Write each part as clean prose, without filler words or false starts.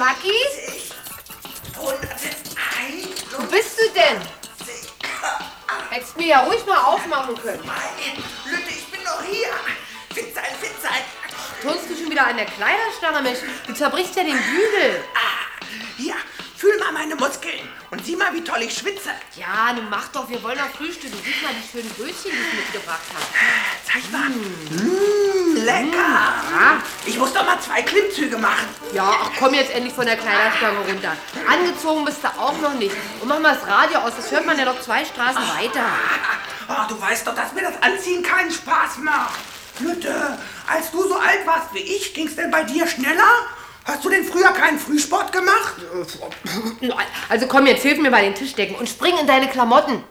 Schmackis? 101. Wo bist du denn? Hättest mir ja ruhig mal aufmachen können. Nein, Lütte, ich bin noch hier. Fit sein. Turnst du schon wieder an der Kleiderstange, Mensch? Du zerbrichst ja den Bügel. Hier, fühl mal meine Muskeln und sieh mal, wie toll ich schwitze. Ja, nun mach doch, wir wollen noch frühstücken. Sieh mal die schönen Brötchen, die ich mitgebracht habe. Zeig mal. Lecker. Ja. Ich muss doch mal 2 Klimmzüge machen. Ja, ach komm jetzt endlich von der Kleiderstange runter. Angezogen bist du auch noch nicht. Und mach mal das Radio aus, das hört man ja noch 2 Straßen weiter. Du weißt doch, dass mir das Anziehen keinen Spaß macht. Lütte, als du so alt warst wie ich, ging's denn bei dir schneller? Hast du denn früher keinen Frühsport gemacht? Also komm, jetzt hilf mir bei den Tischdecken und spring in deine Klamotten.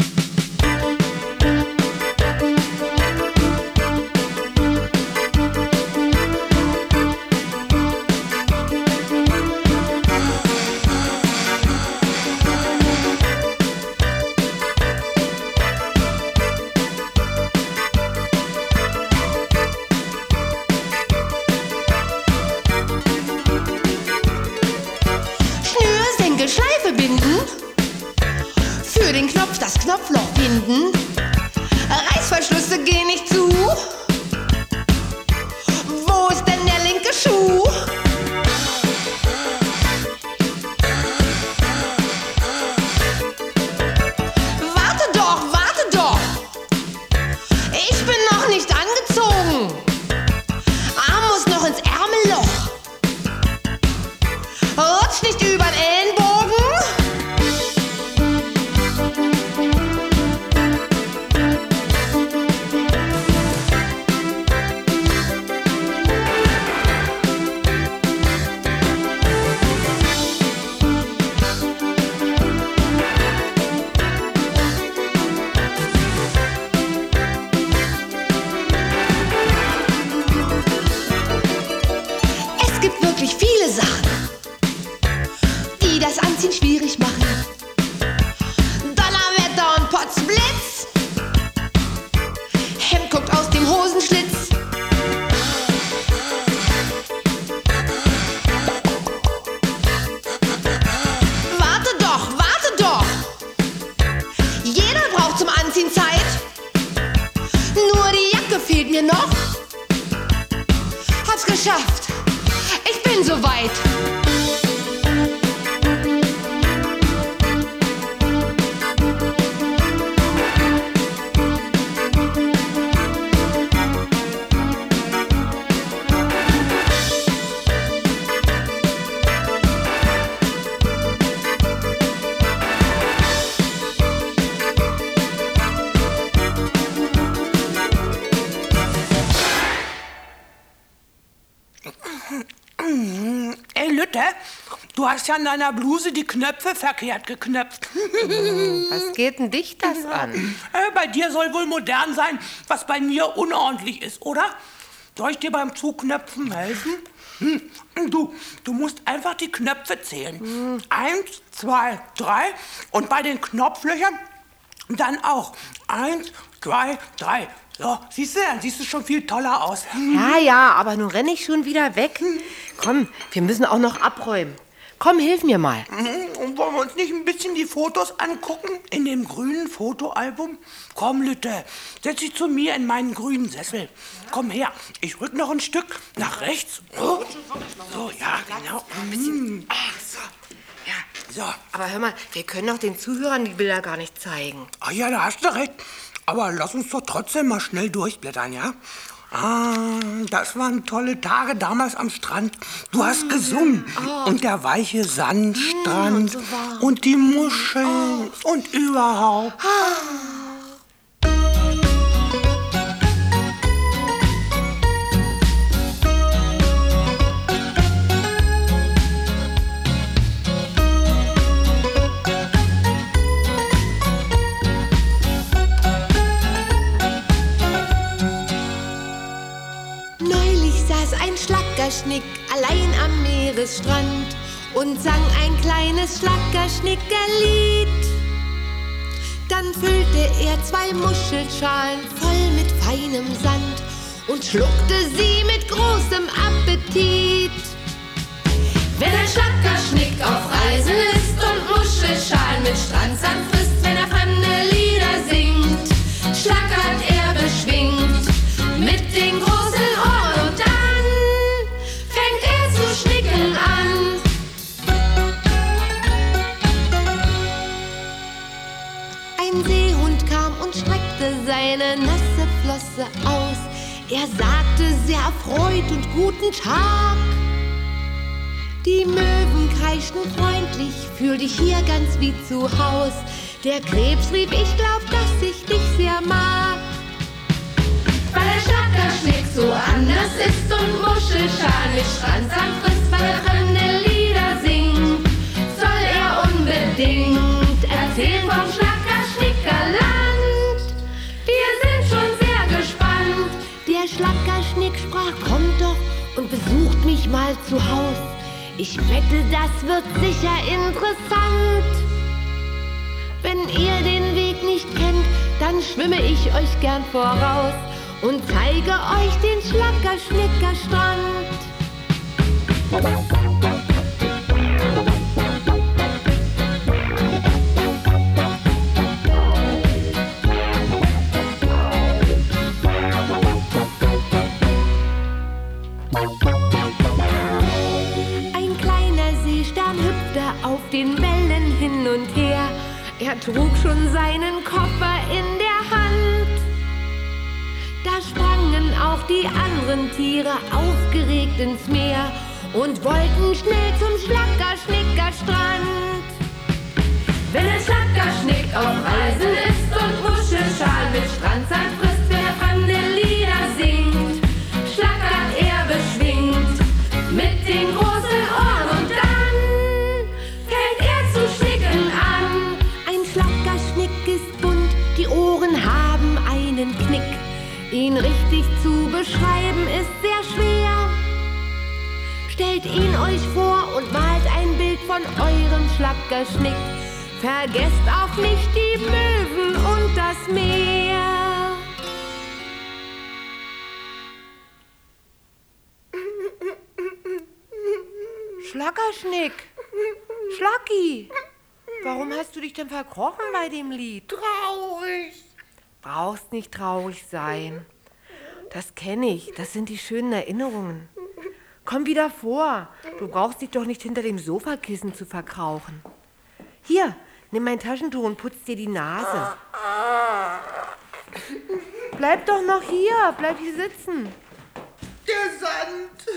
Schleife binden, für den Knopf das Knopfloch finden, Reißverschlüsse gehen nicht zu, wo ist denn der linke Schuh? Warte doch, ich bin noch nicht angezogen, Arm muss noch ins Ärmelloch, rutsch nicht über den Ellenbogen. Es gibt wirklich viele Sachen, die das Anziehen schwierig machen. Donnerwetter und Potzblitz, Hemd guckt aus dem Hosenschlitz. Warte doch, jeder braucht zum Anziehen Zeit. Nur die Jacke fehlt mir noch. Hab's geschafft, ich bin soweit. Ey, Lütte, du hast ja an deiner Bluse die Knöpfe verkehrt geknöpft. Was geht denn dich das an? Bei dir soll wohl modern sein, was bei mir unordentlich ist, oder? Soll ich dir beim Zuknöpfen helfen? Du musst einfach die Knöpfe zählen. 1, 2, 3 und bei den Knopflöchern dann auch. 1, 2, 3. So, siehst du, dann siehst du schon viel toller aus. Ja, aber nun renne ich schon wieder weg. Komm, wir müssen auch noch abräumen. Komm, hilf mir mal. Und wollen wir uns nicht ein bisschen die Fotos angucken in dem grünen Fotoalbum? Komm, Lütte, setz dich zu mir in meinen grünen Sessel. Komm her, ich rück noch ein Stück nach rechts. Oh. So, ja, genau. Ein bisschen. Ach, so. Ja, so. Aber hör mal, wir können doch den Zuhörern die Bilder gar nicht zeigen. Ach ja, da hast du recht. Aber lass uns doch trotzdem mal schnell durchblättern, ja? Das waren tolle Tage damals am Strand. Du hast gesungen. Und der weiche Sandstrand. Und die Muscheln. Und überhaupt. Ein Schlackerschnick allein am Meeresstrand und sang ein kleines Schlackerschnickerlied. Dann füllte er 2 Muschelschalen voll mit feinem Sand und schluckte sie mit großem Appetit. Wenn ein Schlacker Hause aus. Er sagte sehr erfreut und guten Tag. Die Möwen kreischten freundlich, fühl dich hier ganz wie zu Haus. Der Krebs rief, ich glaub, dass ich dich sehr mag. Weil der Schlackerschnick so anders ist und Muschelschal mit Strandsand frisst, weil er fremde Lieder singt, soll er unbedingt erzählen vom Schlackerschnickerland. Wir sind schon sehr gespannt. Der Schlackerschnick sprach, kommt doch und besucht mich mal zu Haus. Ich wette, das wird sicher interessant. Wenn ihr den Weg nicht kennt, dann schwimme ich euch gern voraus und zeige euch den Schlackerschnickerstrand. Ein kleiner Seestern hüpfte auf den Wellen hin und her. Er trug schon seinen Koffer in der Hand. Da sprangen auch die anderen Tiere aufgeregt ins Meer und wollten schnell zum Schlackerschnickerstrand. Wenn ein Schlackerschnick auf Reisen ist und Muschelschal mit Strandsand frisst, wer fremde Lieder singt, schlackert er beschwingt mit den großen Ohren und dann fängt er zu schnicken an. Ein Schlackerschnick ist bunt, die Ohren haben einen Knick. Ihn richtig zu beschreiben ist sehr schwer. Stellt ihn euch vor und malt ein Bild von eurem Schlackerschnick. Vergesst auch nicht die Möwen und das Meer. Schlackerschnick, Schlacki, warum hast du dich denn verkrochen bei dem Lied? Traurig. Brauchst nicht traurig sein. Das kenne ich, das sind die schönen Erinnerungen. Komm wieder vor, du brauchst dich doch nicht hinter dem Sofakissen zu verkrauchen. Hier, nimm mein Taschentuch und putz dir die Nase. Bleib doch noch hier, bleib hier sitzen. Der Sand,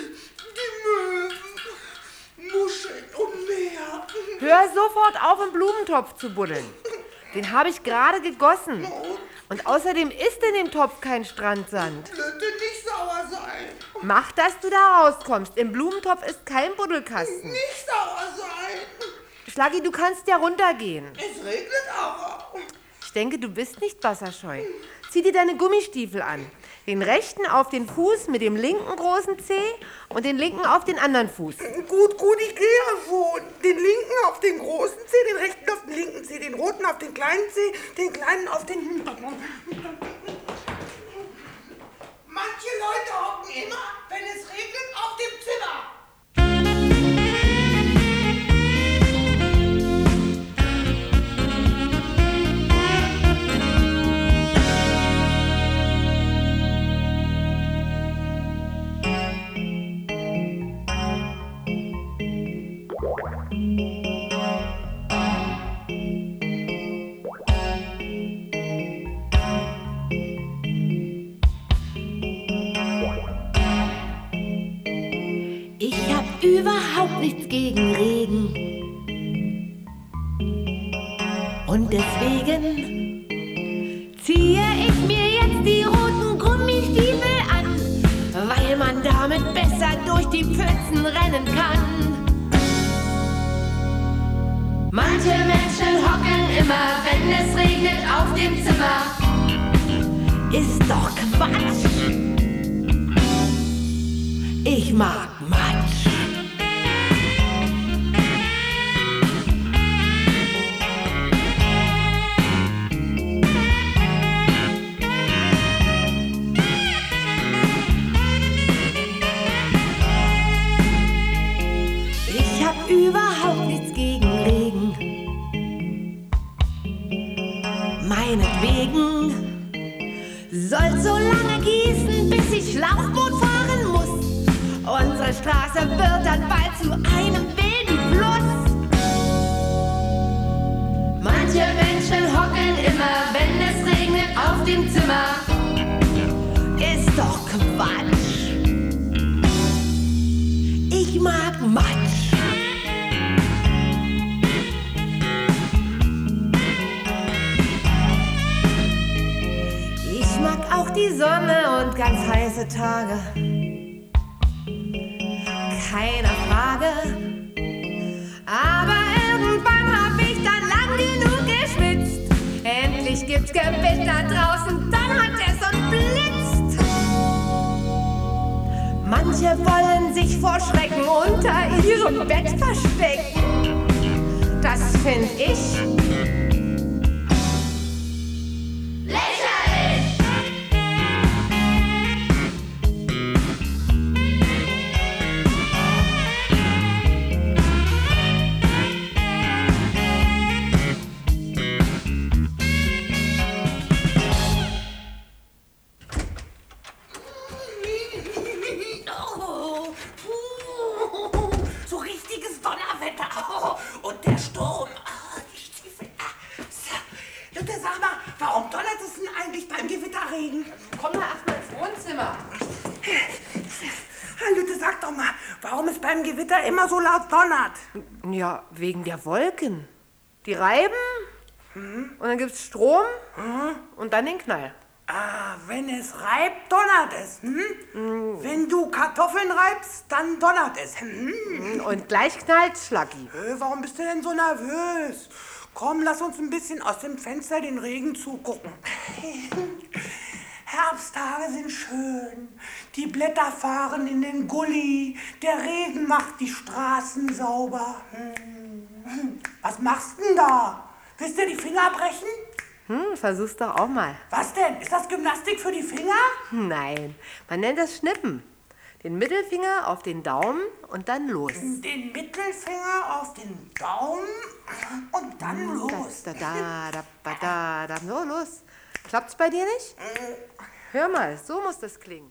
die Möwen, Muscheln und Meer. Hör sofort auf, im Blumentopf zu buddeln. Den habe ich gerade gegossen. Und außerdem ist in dem Topf kein Strandsand. Bitte nicht sauer sein. Mach, dass du da rauskommst. Im Blumentopf ist kein Buddelkasten. Nicht sauer sein. Schlaggi, du kannst ja runtergehen. Es regnet aber. Ich denke, du bist nicht wasserscheu. Zieh dir deine Gummistiefel an. Den rechten auf den Fuß mit dem linken großen Zeh und den linken auf den anderen Fuß. Gut, ich gehe ja schon. Den linken auf den großen Zeh, den rechten auf den linken Zeh, den roten auf den kleinen Zeh, den kleinen auf den... Manche Leute hocken immer, wenn es regnet, auf dem Zimmer. Ich hab überhaupt nichts gegen Regen. Und deswegen ziehe ich mir jetzt die roten Gummistiefel an, weil man damit besser durch die Pfützen rennen kann. Manche Menschen hocken immer, wenn es regnet, auf dem Zimmer. Ist doch Quatsch. Ich mag Matsch. Ich hab überhaupt nichts gegen Regen. Meinetwegen soll so lange gießen, bis ich Schlauchboot fahren muss. Unsere Straße wird dann bald zu einem wilden Fluss. Manche Menschen hocken immer, wenn es regnet, auf dem Zimmer. heiße Tage, keine Frage. Aber irgendwann hab ich dann lang genug geschwitzt. Endlich gibt's Gewitter draußen, dann hat es und blitzt. Manche wollen sich vor Schrecken unter ihrem Bett verstecken. Das find ich Gewitter immer so laut donnert? Ja, wegen der Wolken. Die reiben und dann gibt's Strom und dann den Knall. Ah, wenn es reibt, donnert es. Wenn du Kartoffeln reibst, dann donnert es. Und gleich knallt's, Schlacki. Warum bist du denn so nervös? Komm, lass uns ein bisschen aus dem Fenster den Regen zugucken. Herbsttage sind schön, die Blätter fahren in den Gully, der Regen macht die Straßen sauber. Was machst denn da? Willst du die Finger brechen? Versuch's doch auch mal. Was denn? Ist das Gymnastik für die Finger? Nein, man nennt das Schnippen. Den Mittelfinger auf den Daumen und dann los. Den Mittelfinger auf den Daumen und dann los. So, los. Klappt's bei dir nicht? Hör mal, so muss das klingen.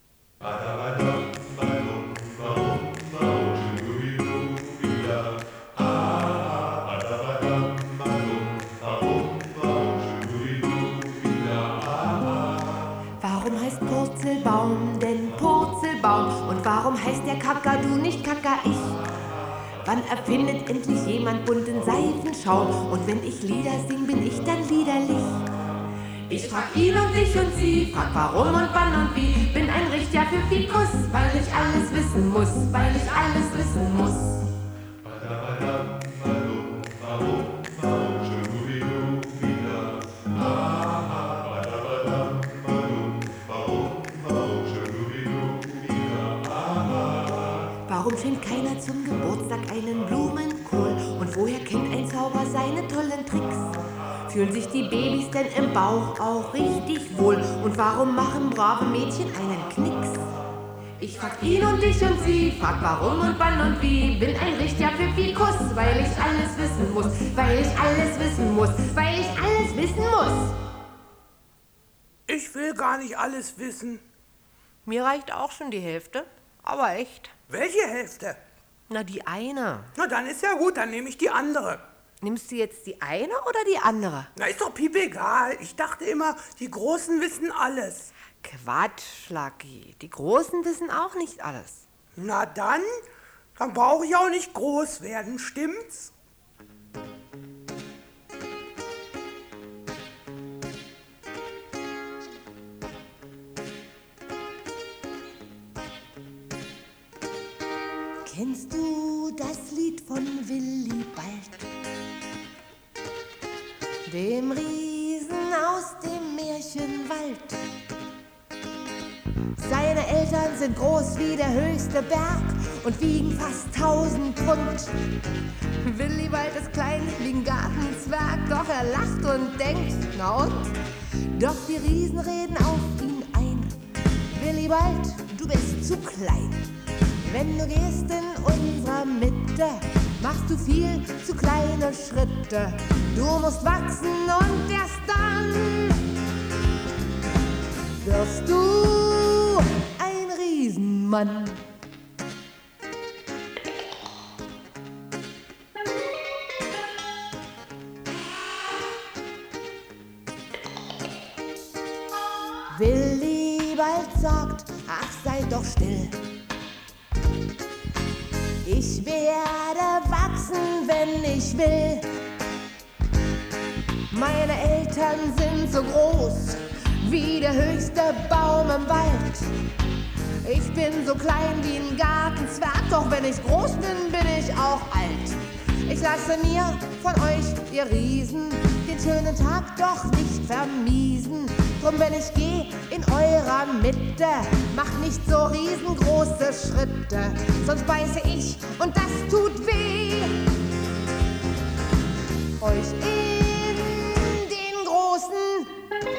Warum heißt Purzelbaum denn Purzelbaum? Und warum heißt der Kakadu nicht Kakaich? Wann erfindet endlich jemand bunten Seifenschaum? Und wenn ich Lieder sing, bin ich dann liederlich? Ich frag ihn und dich und sie, frag warum und wann und wie. Bin ein richtiger Pfiffikus, weil ich alles wissen muss, weil ich alles wissen muss. Warum schenkt keiner zum Geburtstag einen Blumenkohl? Und woher kennt ein Zauber seine tollen Tricks? Fühlen sich die Babys denn im Bauch auch richtig wohl? Und warum machen brave Mädchen einen Knicks? Ich frag ihn und dich und sie, frag warum und wann und wie. Bin ein richtiger Pfiffikus, weil ich alles wissen muss, weil ich alles wissen muss, weil ich alles wissen muss. Ich will gar nicht alles wissen. Mir reicht auch schon die Hälfte, aber echt. Welche Hälfte? Na, die eine. Na, dann ist ja gut, dann nehme ich die andere. Nimmst du jetzt die eine oder die andere? Na, ist doch piep egal. Ich dachte immer, die Großen wissen alles. Quatsch, Schlacki. Die Großen wissen auch nicht alles. Na dann brauche ich auch nicht groß werden, stimmt's? Kennst du das Lied von Willibald? Dem Riesen aus dem Märchenwald. Seine Eltern sind groß wie der höchste Berg und wiegen fast 1000 Pfund. Willibald ist klein wie ein Gartenzwerg, doch er lacht und denkt, na und? Doch die Riesen reden auf ihn ein. Willibald, du bist zu klein. Wenn du gehst in unserer Mitte, machst du viel zu kleine Schritte. Du musst wachsen und erst dann wirst du ein Riesenmann. Willibald sagt, ach sei doch still. Ich werde wachsen, wenn ich will. Meine Eltern sind so groß wie der höchste Baum im Wald. Ich bin so klein wie ein Gartenzwerg, doch wenn ich groß bin, bin ich auch alt. Ich lasse mir von euch, ihr Riesen, den schönen Tag doch nicht vermiesen. Drum, wenn ich geh in eurer Mitte, macht nicht so riesengroße Schritte, sonst beiße ich und das tut weh. Euch in den großen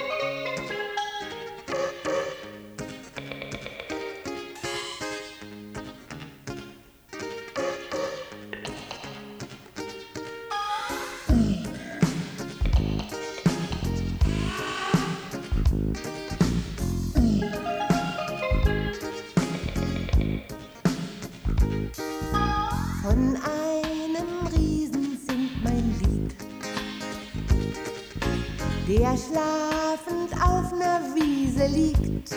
Von einem Riesen singt mein Lied, der schlafend auf ner Wiese liegt.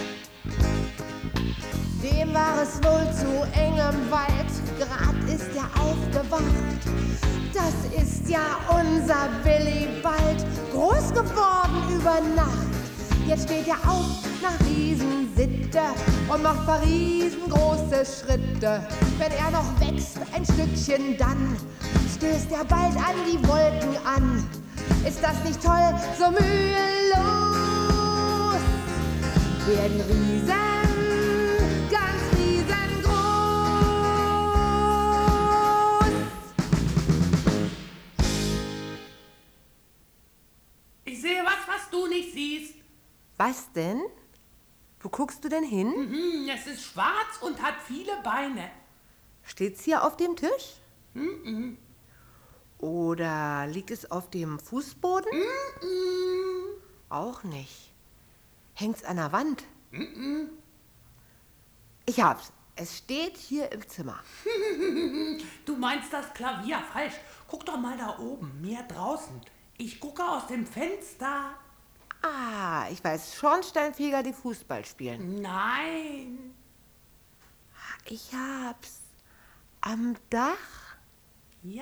Dem war es wohl zu eng im Wald, grad ist er aufgewacht. Das ist ja unser Willibald, groß geworden über Nacht. Jetzt steht er auf nach Riesensitte und macht paar riesengroße Schritte. Wenn er noch wächst ein Stückchen, dann stößt er bald an die Wolken an. Ist das nicht toll, so mühelos werden Riesen ganz riesengroß. Ich sehe was du nicht siehst. Was denn? Wo guckst du denn hin? Es ist schwarz und hat viele Beine. Steht's hier auf dem Tisch? Oder liegt es auf dem Fußboden? Auch nicht. Hängt's an der Wand? Ich hab's. Es steht hier im Zimmer. Du meinst das Klavier falsch. Guck doch mal da oben, mir draußen. Ich gucke aus dem Fenster. Ah, ich weiß, Schornsteinfeger, die Fußball spielen. Nein. Ich hab's. Am Dach? Ja.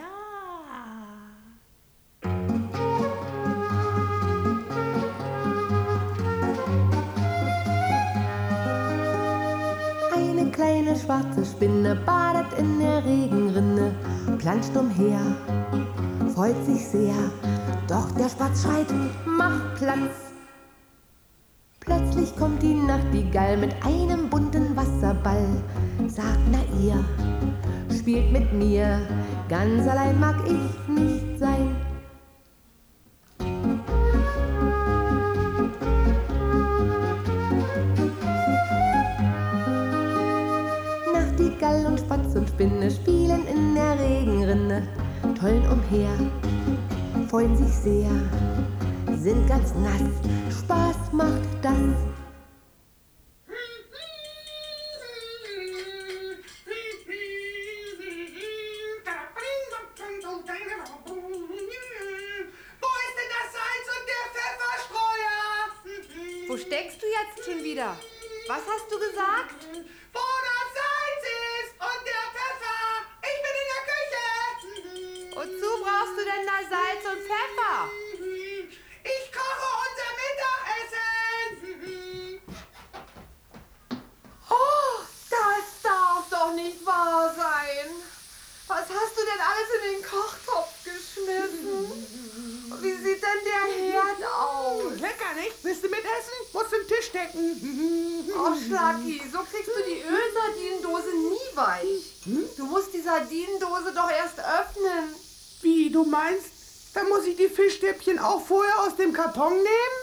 Eine kleine schwarze Spinne badet in der Regenrinne, planscht umher, freut sich sehr. Doch der Spatz schreit, mach Platz. Plötzlich kommt die Nachtigall mit einem bunten Wasserball. Sagt, na ihr, spielt mit mir, ganz allein mag ich nicht sein. Nachtigall und Spatz und Spinne spielen in der Regenrinne, tollen umher, freuen sich sehr, sind ganz nass, Spaß macht das. Wo steckst du jetzt schon wieder? Was hast du gesagt? Wo das Salz ist und der Pfeffer. Ich bin in der Küche. Wozu brauchst du denn da Salz und Pfeffer? Ich koche unser Mittagessen. Oh, das darf doch nicht wahr sein. Was hast du denn alles in den Kochtopf geschmissen? Wie sieht denn der Herd aus? Lecker, nicht? Willst du mitessen? Musst du den Tisch decken. Oh, Schlacki, so kriegst du die Ölsardinendose nie weich. Du musst die Sardinendose doch erst öffnen. Wie, du meinst, dann muss ich die Fischstäbchen auch vorher aus dem Karton nehmen?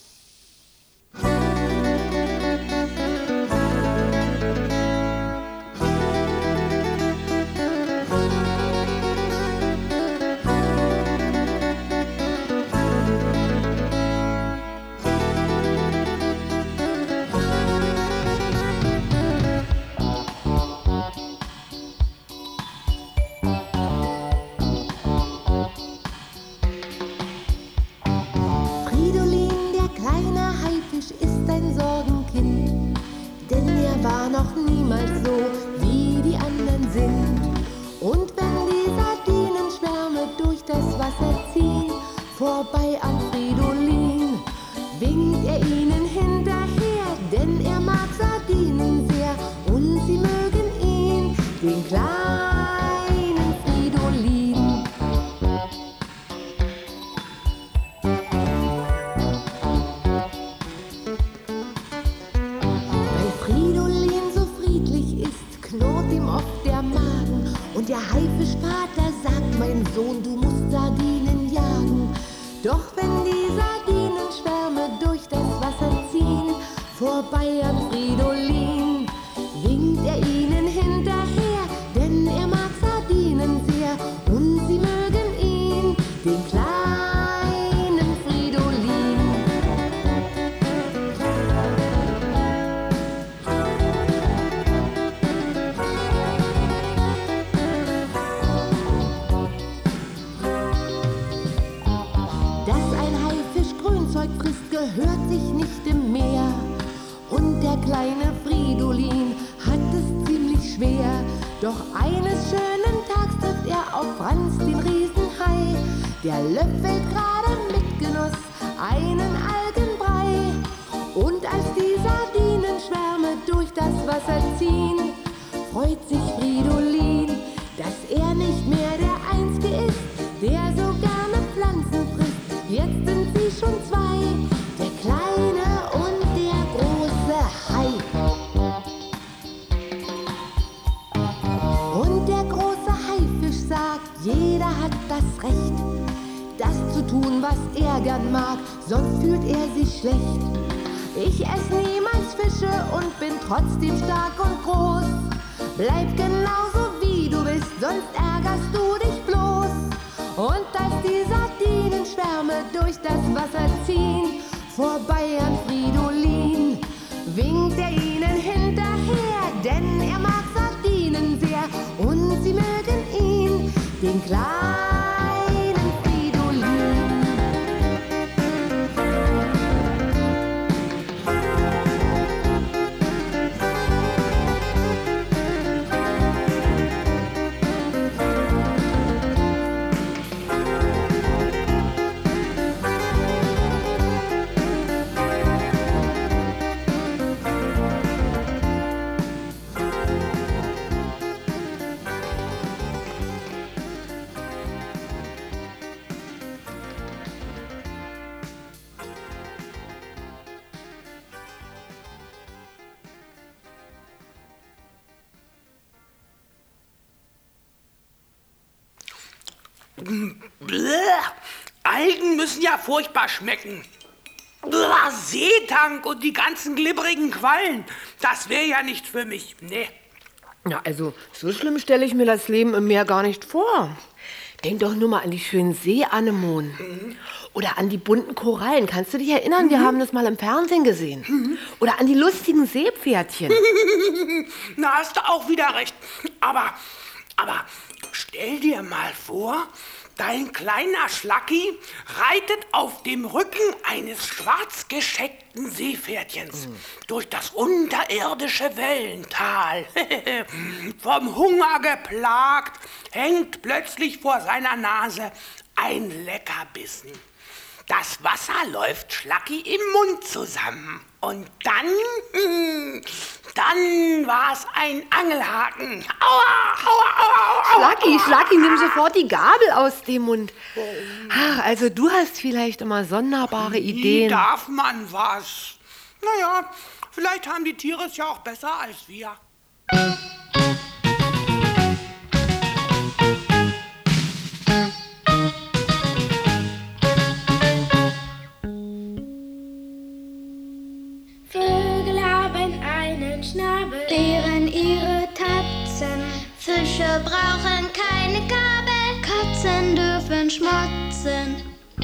War noch niemals so, wie die anderen sind. Und wenn die Sardinenschwärme durch das Wasser ziehen, vorbei an Fridolin, winkt er ihnen hinterher, denn er mag Sardinen sehr. Vater sagt, mein Sohn, du musst Sardinen jagen. Doch wenn die Sardinenschwärme durch das Wasser ziehen, vorbei an Fridolin, winkt er ihnen hinterher, denn er mag Sardinen sehr und sie mögen ihn, den kleinen Fridolin. Dass ein Haifisch Grünzeug frisst, gehört sich nicht im Meer. Und der kleine Fridolin hat es ziemlich schwer. Doch eines schönen Tags trifft er auf Franz, den Riesenhai. Der löffelt gerade mit Genuss einen Algenbrei. Und als die Sardinenschwärme durch das Wasser ziehen, freut sich Fridolin, dass er nicht mehr der Einzige ist, der so gerne Pflanzen frisst. Jetzt sind sie schon zwei, der kleine und der große Hai. Und der große Haifisch sagt, jeder hat das Recht, das zu tun, was er gern mag, sonst fühlt er sich schlecht. Ich esse niemals Fische und bin trotzdem stark und groß. Bleib genauso wie du bist, sonst ärgerst du dich bloß. Und als die Sardinenschwärme durch das Wasser ziehen, vorbei an Fridolin, winkt er ihnen hinterher, denn er mag Sardinen sehr und sie mögen ihn, den kleinen Fridolin. Bläh. Algen müssen ja furchtbar schmecken. Bläh. Seetank und die ganzen glibberigen Quallen, das wäre ja nicht für mich. Nee. Ja, also so schlimm stelle ich mir das Leben im Meer gar nicht vor. Denk doch nur mal an die schönen Seeanemonen. Oder an die bunten Korallen. Kannst du dich erinnern? Wir haben das mal im Fernsehen gesehen. Oder an die lustigen Seepferdchen. Na, hast du auch wieder recht. Aber stell dir mal vor, dein kleiner Schlacki reitet auf dem Rücken eines schwarzgescheckten Seepferdchens durch das unterirdische Wellental. Vom Hunger geplagt, hängt plötzlich vor seiner Nase ein Leckerbissen. Das Wasser läuft Schlacki im Mund zusammen. Und dann war es ein Angelhaken. Aua, aua, aua, aua. Schlacki, nimm sofort die Gabel aus dem Mund. Ach, also du hast vielleicht immer sonderbare Ideen. Wie darf man was? Naja, vielleicht haben die Tiere es ja auch besser als wir. Vögel haben einen Schnabel, Bären ihre Tatzen, Fische brauchen keine Gabel, Katzen dürfen schmotzen.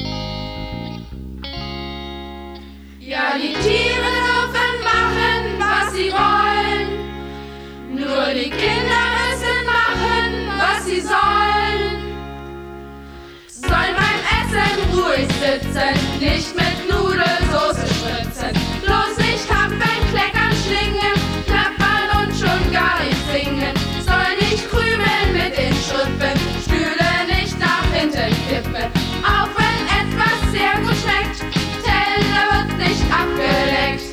Ja, die Tiere dürfen machen, was sie wollen. Nur die Kinder müssen machen, was sie sollen. Sollen beim Essen ruhig sitzen, nicht mit Nudelsoße spritzen. Bloß nicht hampeln, kleckern, schlingen, klappern und schon gar nicht singen. Soll nicht krümeln mit den Schrippen, Stühle nicht nach hinten kippen. Auch wenn etwas sehr gut schmeckt, Teller wird nicht abgeleckt.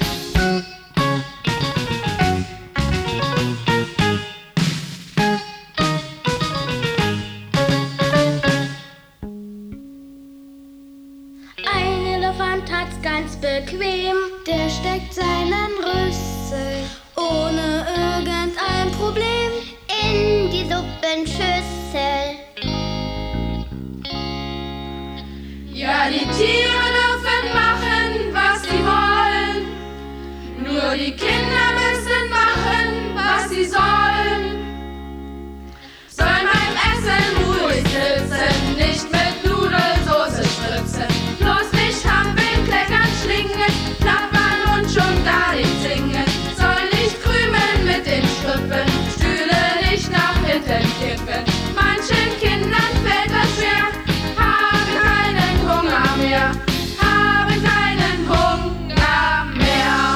Ein Elefant die Tiere dürfen machen, was sie wollen. Nur die Kinder müssen machen, was sie sollen. Sollen beim Essen ruhig sitzen, nicht mit Nudelsoße spritzen. Bloß nicht hampeln, kleckern, schlingen, plappern und schon gar nicht singen. Soll nicht krümeln mit den Strümpfen, Stühle nicht nach hinten kippen. Manchen Kindern fällt das schwer, haben keinen Hunger mehr, haben keinen Hunger mehr.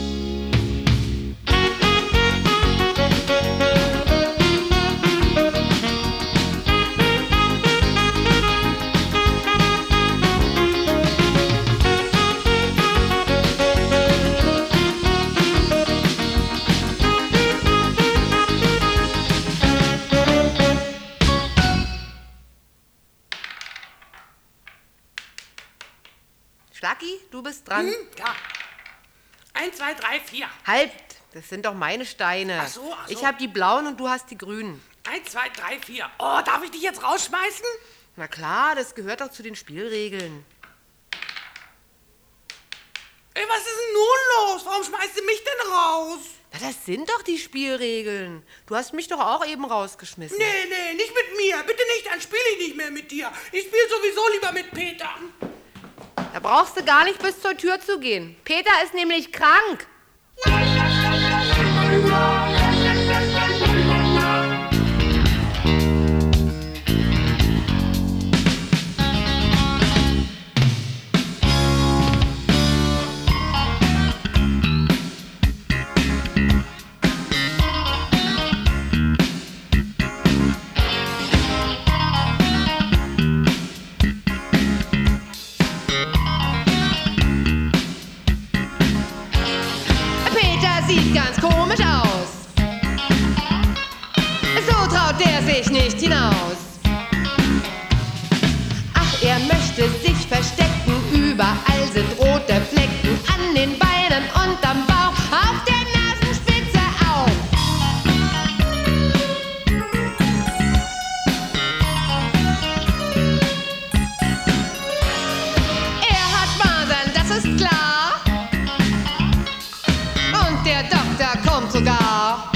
Schlacki, du bist dran. Ja. 1, 2, 3, 4. Halt, das sind doch meine Steine. Ach so. Ich habe die blauen und du hast die grünen. 1, 2, 3, 4. Oh, darf ich dich jetzt rausschmeißen? Na klar, das gehört doch zu den Spielregeln. Ey, was ist denn nun los? Warum schmeißt du mich denn raus? Na, das sind doch die Spielregeln. Du hast mich doch auch eben rausgeschmissen. Nee, nicht mit mir. Bitte nicht, dann spiele ich nicht mehr mit dir. Ich spiele sowieso lieber mit Peter. Da brauchst du gar nicht bis zur Tür zu gehen. Peter ist nämlich krank. Sieht ganz komisch aus. So traut der sich nicht hinaus. Ach, er möchte sich verstecken. Überall sind rote Flecken. An den Beinen und am Bauch. Auf der Nasenspitze auch. Er hat Masern, das ist klar. Der Doktor kommt sogar.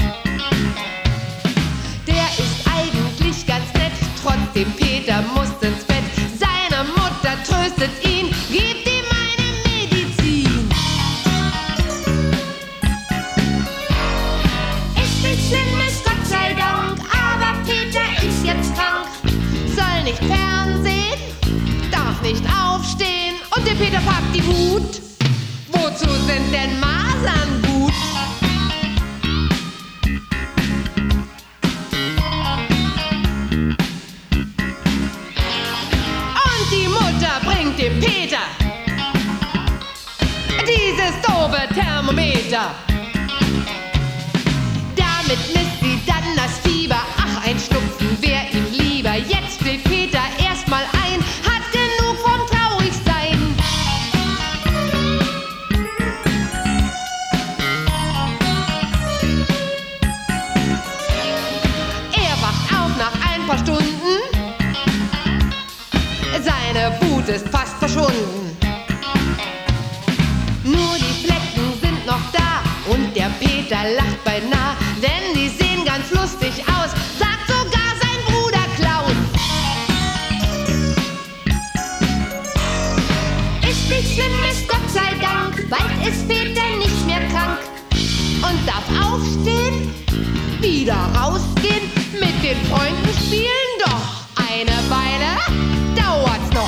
Der ist eigentlich ganz nett, trotzdem Peter muss ins Bett. Seine Mutter tröstet ihn, gibt ihm eine Medizin. Ist nichts Schlimmes, Gott sei Dank, aber Peter ist jetzt krank. Soll nicht fernsehen, darf nicht aufstehen und der Peter packt die Wut. Wozu sind denn Masern gut? Und die Mutter bringt dem Peter dieses doofe Thermometer. Damit misst sie dann das Fieber. Ach, ein Schnupfen wär ihm lieber. Jetzt will Peter erstmal ein, hat genug vom Traurigsein. Er wacht auf nach ein paar Stunden. Seine Wut ist fast verschwunden. Nur die Flecken sind noch da und der Peter lacht beinah, denn die sehen ganz lustig aus, sagt sogar sein Bruder Klaus. Ist nichts Schlimmes, Gott sei Dank, bald ist Peter nicht mehr krank und darf aufstehen, wieder rausgehen, mit den Freunden spielen, doch eine Weile dauert's noch.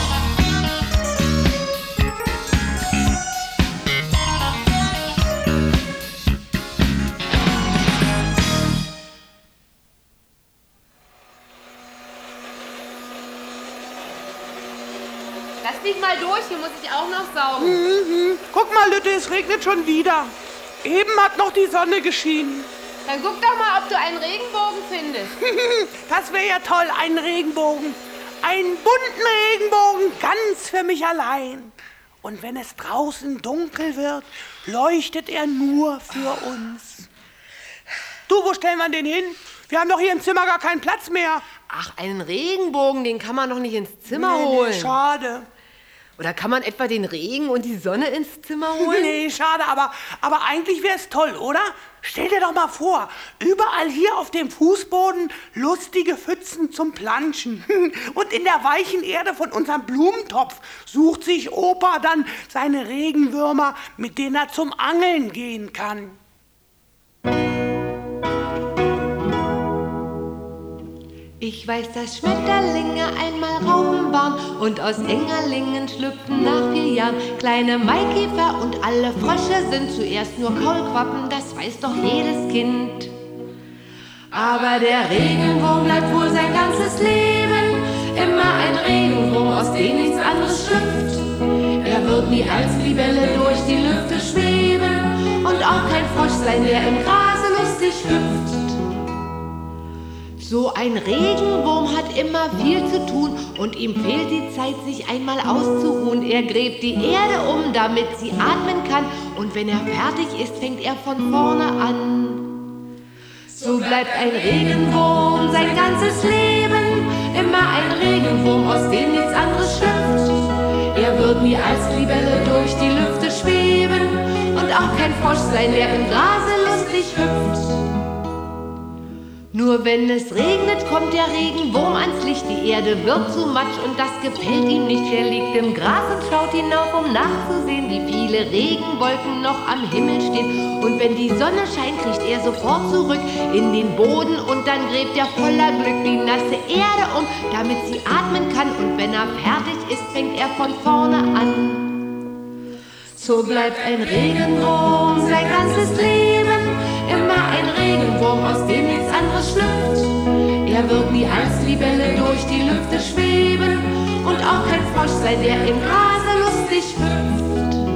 Lass mich mal durch, hier muss ich auch noch saugen. Guck mal, Lütte, es regnet schon wieder. Eben hat noch die Sonne geschienen. Dann guck doch mal, ob du einen Regenbogen findest. Das wäre ja toll, einen Regenbogen. Einen bunten Regenbogen, ganz für mich allein. Und wenn es draußen dunkel wird, leuchtet er nur für uns. Du, wo stellen wir den hin? Wir haben doch hier im Zimmer gar keinen Platz mehr. Ach, einen Regenbogen, den kann man doch nicht ins Zimmer holen. Nee, schade. Oder kann man etwa den Regen und die Sonne ins Zimmer holen? Nee, schade, aber eigentlich wäre es toll, oder? Stell dir doch mal vor, überall hier auf dem Fußboden lustige Pfützen zum Planschen. Und in der weichen Erde von unserem Blumentopf sucht sich Opa dann seine Regenwürmer, mit denen er zum Angeln gehen kann. Ich weiß, dass Schmetterlinge einmal Raupen waren und aus Engerlingen schlüpften nach 4 Jahren kleine Maikäfer und alle Frösche sind zuerst nur Kaulquappen, das weiß doch jedes Kind. Aber der Regenwurm bleibt wohl sein ganzes Leben immer ein Regenwurm, aus dem nichts anderes schlüpft. Er wird nie als Libelle durch die Lüfte schweben und auch kein Frosch sein, der im Grase lustig hüpft. So ein Regenwurm hat immer viel zu tun und ihm fehlt die Zeit, sich einmal auszuruhen. Er gräbt die Erde um, damit sie atmen kann und wenn er fertig ist, fängt er von vorne an. So bleibt ein Regenwurm sein ganzes Leben immer ein Regenwurm, aus dem nichts anderes schlüpft. Er wird nie als Libelle durch die Lüfte schweben und auch kein Frosch sein, der im Grase lustig hüpft. Nur wenn es regnet, kommt der Regenwurm ans Licht. Die Erde wird zu Matsch und das gefällt ihm nicht. Er liegt im Gras und schaut hinauf, um nachzusehen, wie viele Regenwolken noch am Himmel stehen. Und wenn die Sonne scheint, kriecht er sofort zurück in den Boden und dann gräbt er voller Glück die nasse Erde um, damit sie atmen kann. Und wenn er fertig ist, fängt er von vorne an. So bleibt ein Regenwurm sein ganzes Leben immer ein Regenwurm, aus dem nichts anderes schlüpft. Er wird nie als Libelle durch die Lüfte schweben und auch kein Frosch sein, der im Grase lustig hüpft.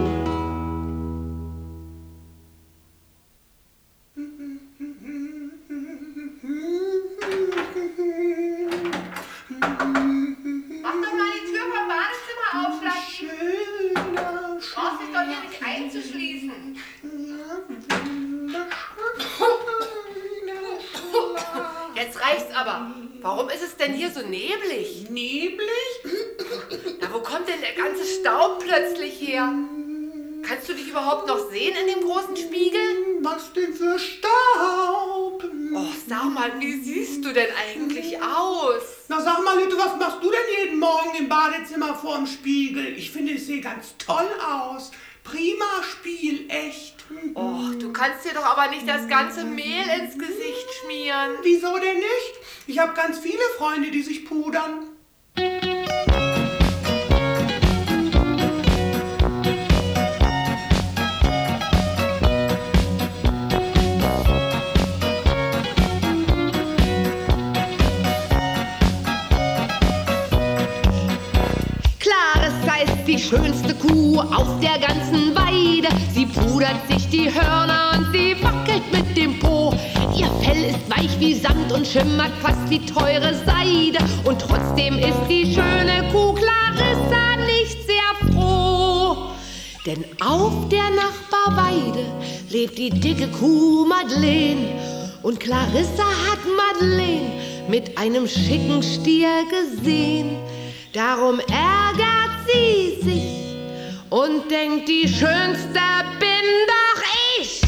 Mach doch mal die Tür vom Badezimmer auf, Schatzi. Brauchst dich doch hier nicht einzuschließen. Jetzt reicht's aber. Warum ist es denn hier so neblig? Neblig? Na, wo kommt denn der ganze Staub plötzlich her? Kannst du dich überhaupt noch sehen in dem großen Spiegel? Was denn für Staub? Oh, sag mal, wie siehst du denn eigentlich aus? Na sag mal, Lütte, was machst du denn jeden Morgen im Badezimmer vorm Spiegel? Ich finde, ich sehe ganz toll aus. Prima Spiel, echt. Och, du kannst dir doch aber nicht das ganze Mehl ins Gesicht schmieren. Wieso denn nicht? Ich habe ganz viele Freunde, die sich pudern. Clarissa ist die schönste Kuh auf der ganzen Weide. Sie pudert sich die Hörner und sie wackelt mit dem Po. Ihr Fell ist weich wie Samt und schimmert fast wie teure Seide. Und trotzdem ist die schöne Kuh Clarissa nicht sehr froh. Denn auf der Nachbarweide lebt die dicke Kuh Madeleine. Und Clarissa hat Madeleine mit einem schicken Stier gesehen. Darum ärgert sie sich und denkt, die Schönste bin doch ich.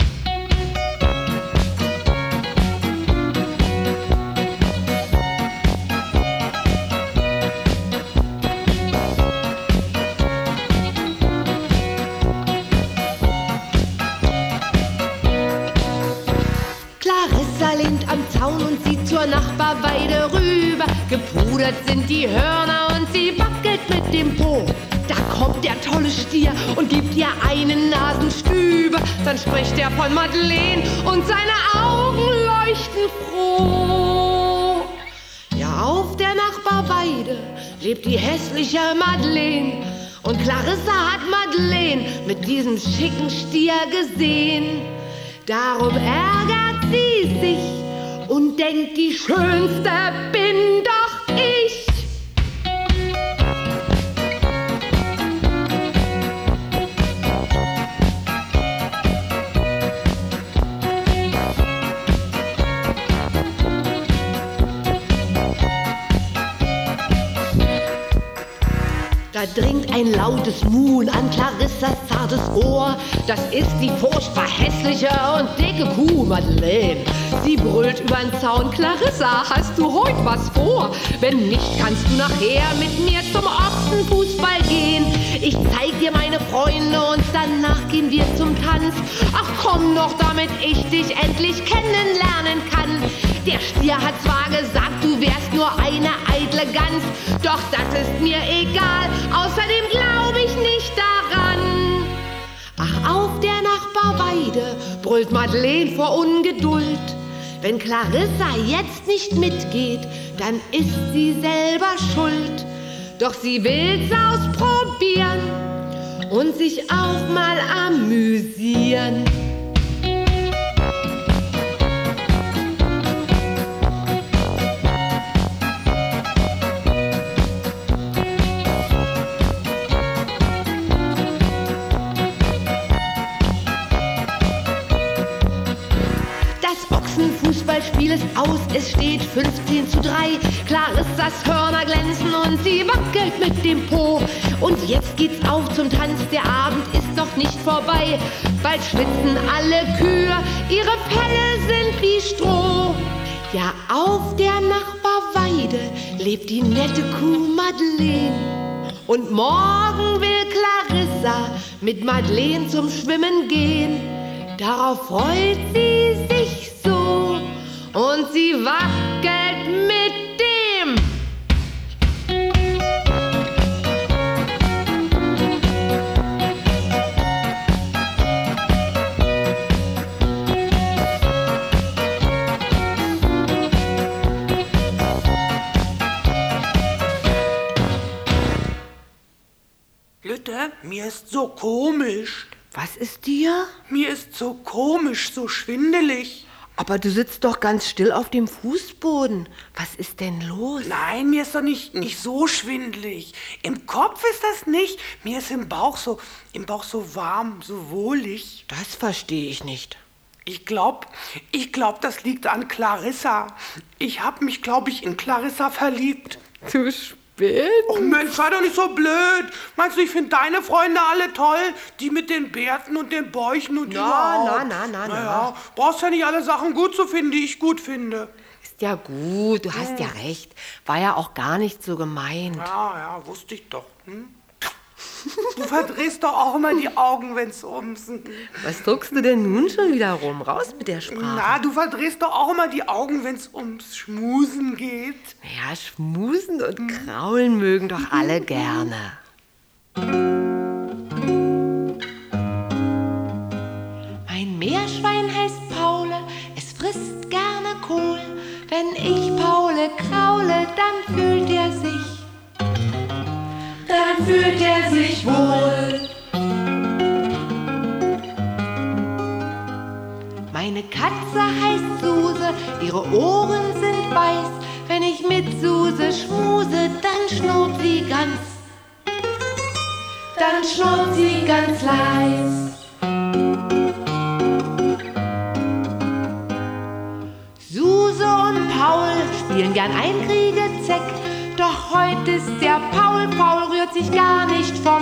Clarissa lehnt am Zaun und sieht zur Nachbarweide rüber. Gepudert sind die Hörner und sie wackelt mit dem Po. Da kommt der tolle Stier und gibt ihr einen Nasenstüber. Dann spricht er von Madeleine und seine Augen leuchten froh. Ja, auf der Nachbarweide lebt die hässliche Madeleine. Und Clarissa hat Madeleine mit diesem schicken Stier gesehen. Darum ärgert sie sich und denkt, die Schönste bin doch ich. Da dringt ein lautes Muhen an Clarissas zartes Ohr. Das ist die furchtbar hässliche und dicke Kuh Madeleine. Sie brüllt übern Zaun: Clarissa, hast du heut was vor? Wenn nicht, kannst du nachher mit mir zum Ochsenfußball gehen. Ich zeig dir meine Freunde und danach gehen wir zum Tanz. Ach komm doch, damit ich dich endlich kennenlernen kann. Der Stier hat zwar gesagt, du wärst nur eine eitle Gans, doch das ist mir egal, außerdem glaube ich nicht daran. Ach, auf der Nachbarweide brüllt Madeleine vor Ungeduld. Wenn Clarissa jetzt nicht mitgeht, dann ist sie selber schuld. Doch sie will's ausprobieren und sich auch mal amüsieren. Fußballspiel ist aus, es steht 15:3. Clarissas Hörner glänzen und sie wackelt mit dem Po. Und jetzt geht's auf zum Tanz, der Abend ist noch nicht vorbei. Bald schwitzen alle Kühe, ihre Felle sind wie Stroh. Ja, auf der Nachbarweide lebt die nette Kuh Madeleine. Und morgen will Clarissa mit Madeleine zum Schwimmen gehen. Darauf freut sie sich so und sie wackelt mit dem. Lütte, mir ist so komisch. Was ist dir? Mir ist so komisch, so schwindelig. Aber du sitzt doch ganz still auf dem Fußboden. Was ist denn los? Nein, mir ist doch nicht so schwindelig. Im Kopf ist das nicht. Mir ist im Bauch so warm, so wohlig. Das verstehe ich nicht. Ich glaub, das liegt an Clarissa. Ich hab mich, glaube ich, in Clarissa verliebt. Du spinnst. Oh Mensch, sei doch nicht so blöd. Meinst du, ich finde deine Freunde alle toll? Die mit den Bärten und den Bäuchen und überhaupt? Na. Brauchst ja nicht alle Sachen gut zu finden, die ich gut finde. Ist ja gut, du hast ja recht. War ja auch gar nicht so gemeint. Ja, wusste ich doch. Du verdrehst doch auch immer die Augen, wenn's ums... Was druckst du denn nun schon wieder rum? Raus mit der Sprache. Na, du verdrehst doch auch immer die Augen, wenn's ums Schmusen geht. Ja, schmusen und kraulen mögen doch alle gerne. Mein Meerschwein heißt Paule, es frisst gerne Kohl. Wenn ich Paule kraule, dann fühlt er sich wohl. Meine Katze heißt Suse, ihre Ohren sind weiß. Wenn ich mit Suse schmuse, dann schnurrt sie ganz leis. Suse und Paul spielen gern ein Kriegezeck. Doch heute ist der Paul rührt sich gar nicht vom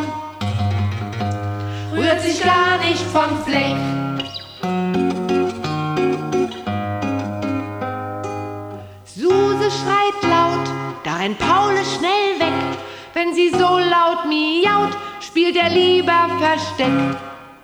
Fleck. Suse schreit laut, da rennt Paul schnell weg. Wenn sie so laut miaut, spielt er lieber Versteck.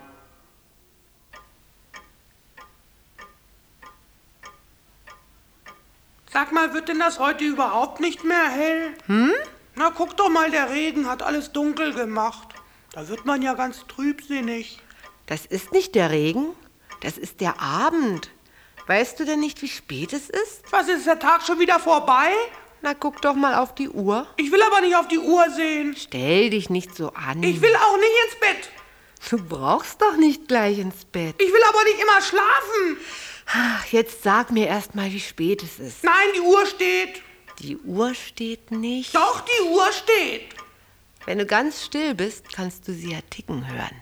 Sag mal, wird denn das heute überhaupt nicht mehr hell? Na, guck doch mal, der Regen hat alles dunkel gemacht. Da wird man ja ganz trübsinnig. Das ist nicht der Regen, das ist der Abend. Weißt du denn nicht, wie spät es ist? Was, ist der Tag schon wieder vorbei? Na, guck doch mal auf die Uhr. Ich will aber nicht auf die Uhr sehen. Stell dich nicht so an. Ich will auch nicht ins Bett. Du brauchst doch nicht gleich ins Bett. Ich will aber nicht immer schlafen. Ach, jetzt sag mir erst mal, wie spät es ist. Nein, die Uhr steht. Die Uhr steht nicht. Doch, die Uhr steht. Wenn du ganz still bist, kannst du sie ja ticken hören.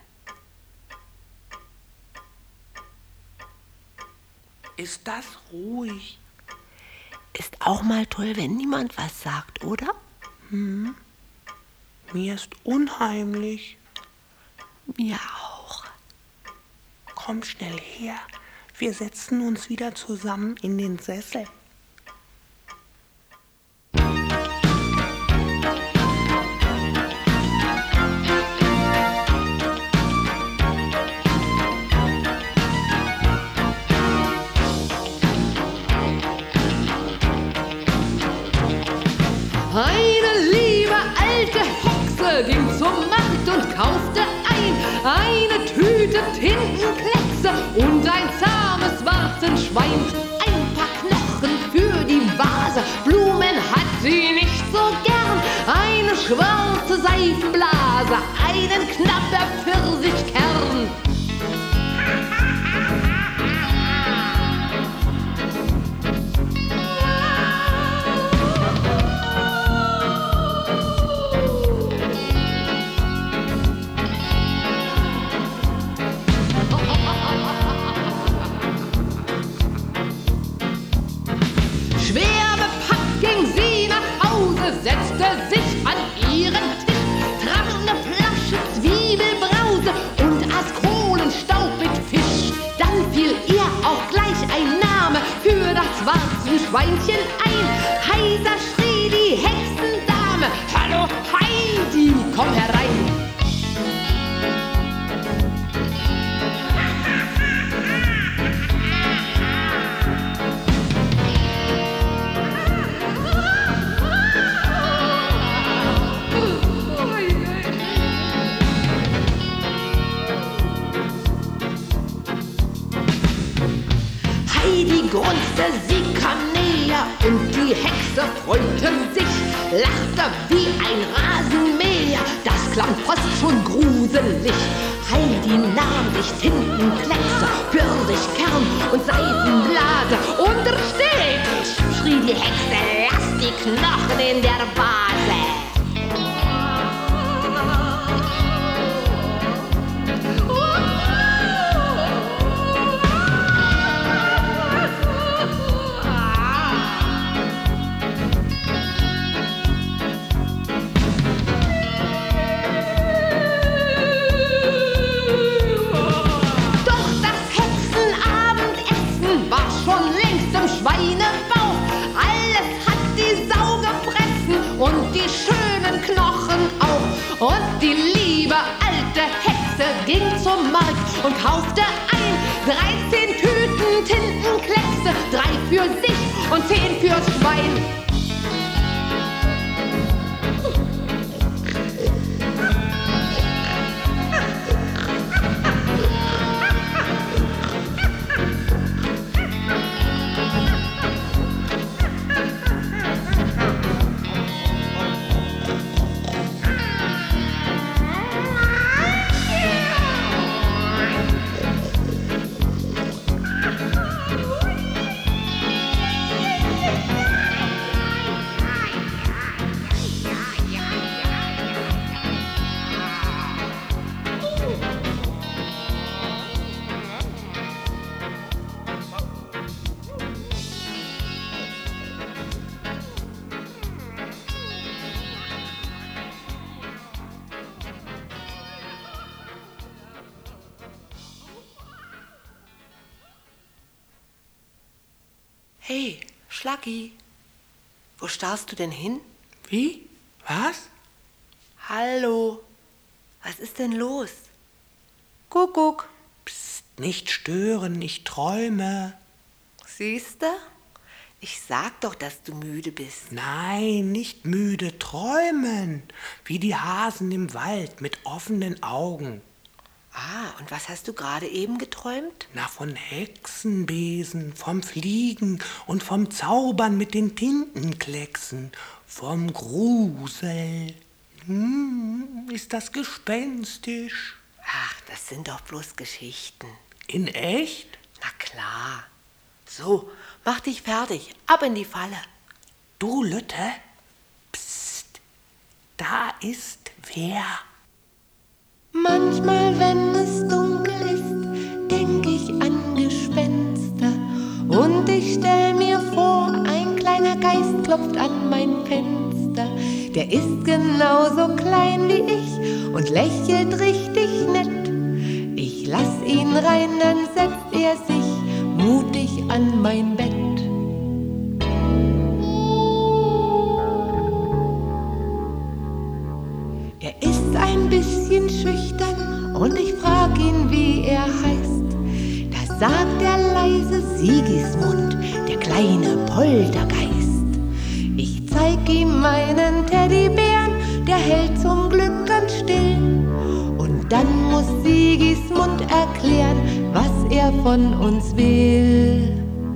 Ist das ruhig? Ist auch mal toll, wenn niemand was sagt, oder? Mir ist unheimlich. Mir auch. Komm schnell her. Wir setzen uns wieder zusammen in den Sessel. Eine liebe alte Hexe ging zum Markt und kaufte eine Tüte Tintenkleckse und ein zahmes Warzenschwein. Ein paar Knochen für die Vase, Blumen hat sie nicht so gern. Eine schwarze Seifenblase, einen Knapper Pfirsichkern. Setzte sich an ihren Tisch, trank eine Flasche Zwiebelbrause und aß Kohlenstaub mit Fisch. Dann fiel ihr auch gleich ein Name für das Warzenschweinchen ein. Heiser schrie die Hexendame: Hallo Heidi, komm herein! Heidi grunzte, sie kam näher und die Hexe freute sich, lachte wie ein Rasenmäher, das klang fast schon gruselig. Heidi nahm sich Tintenkleckse, Pfirsichkern und Seifenblase und stetig schrie die Hexe: Lass die Knochen in der Vase! Schweinebauch, alles hat die Sau gefressen und die schönen Knochen auch. Und die liebe alte Hexe ging zum Markt und kaufte 13 Tüten Tintenkleckse, 3 für sich und 10 fürs Schwein. Hey, Schlacki, wo starrst du denn hin? Wie? Was? Hallo, was ist denn los? Kuckuck. Psst, nicht stören, ich träume. Siehste? Ich sag doch, dass du müde bist. Nein, nicht müde, träumen. Wie die Hasen im Wald mit offenen Augen. Ah, und was hast du gerade eben geträumt? Na, von Hexenbesen, vom Fliegen und vom Zaubern mit den Tintenklecksen, vom Grusel. Ist das gespenstisch? Ach, das sind doch bloß Geschichten. In echt? Na klar. So, mach dich fertig, ab in die Falle. Du, Lütte, psst, da ist wer. Manchmal, wenn es dunkel ist, denk ich an Gespenster. Und ich stell mir vor, ein kleiner Geist klopft an mein Fenster. Der ist genauso klein wie ich und lächelt richtig nett. Ich lass ihn rein, dann setzt er sich mutig an mein Bett. Er ist ein bisschen schüchtern und ich frag ihn, wie er heißt. Da sagt er leise: Sigismund, der kleine Poltergeist. Ich zeig ihm meinen Teddybären, der hält zum Glück ganz still. Und dann muss Sigismund erklären, was er von uns will.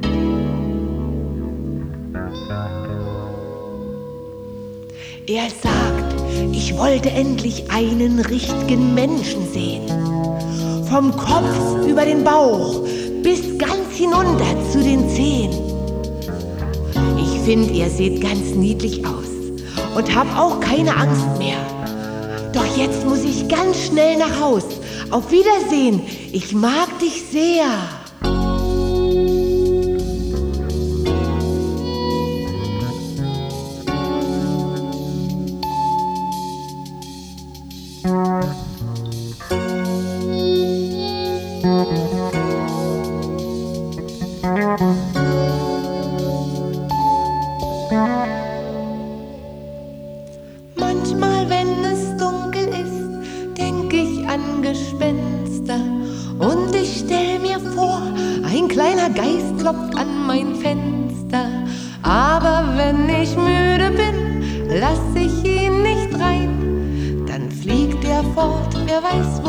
Er sagt, ich wollte endlich einen richtigen Menschen sehen. Vom Kopf über den Bauch bis ganz hinunter zu den Zehen. Ich finde, er sieht ganz niedlich aus und hab auch keine Angst mehr. Doch jetzt muss ich ganz schnell nach Haus. Auf Wiedersehen, ich mag dich sehr. Manchmal, wenn es dunkel ist, denk ich an Gespenster. Und ich stell mir vor, ein kleiner Geist klopft an mein Fenster. Aber wenn ich müde bin, lass ich ihn nicht rein. Dann fliegt er fort, wer weiß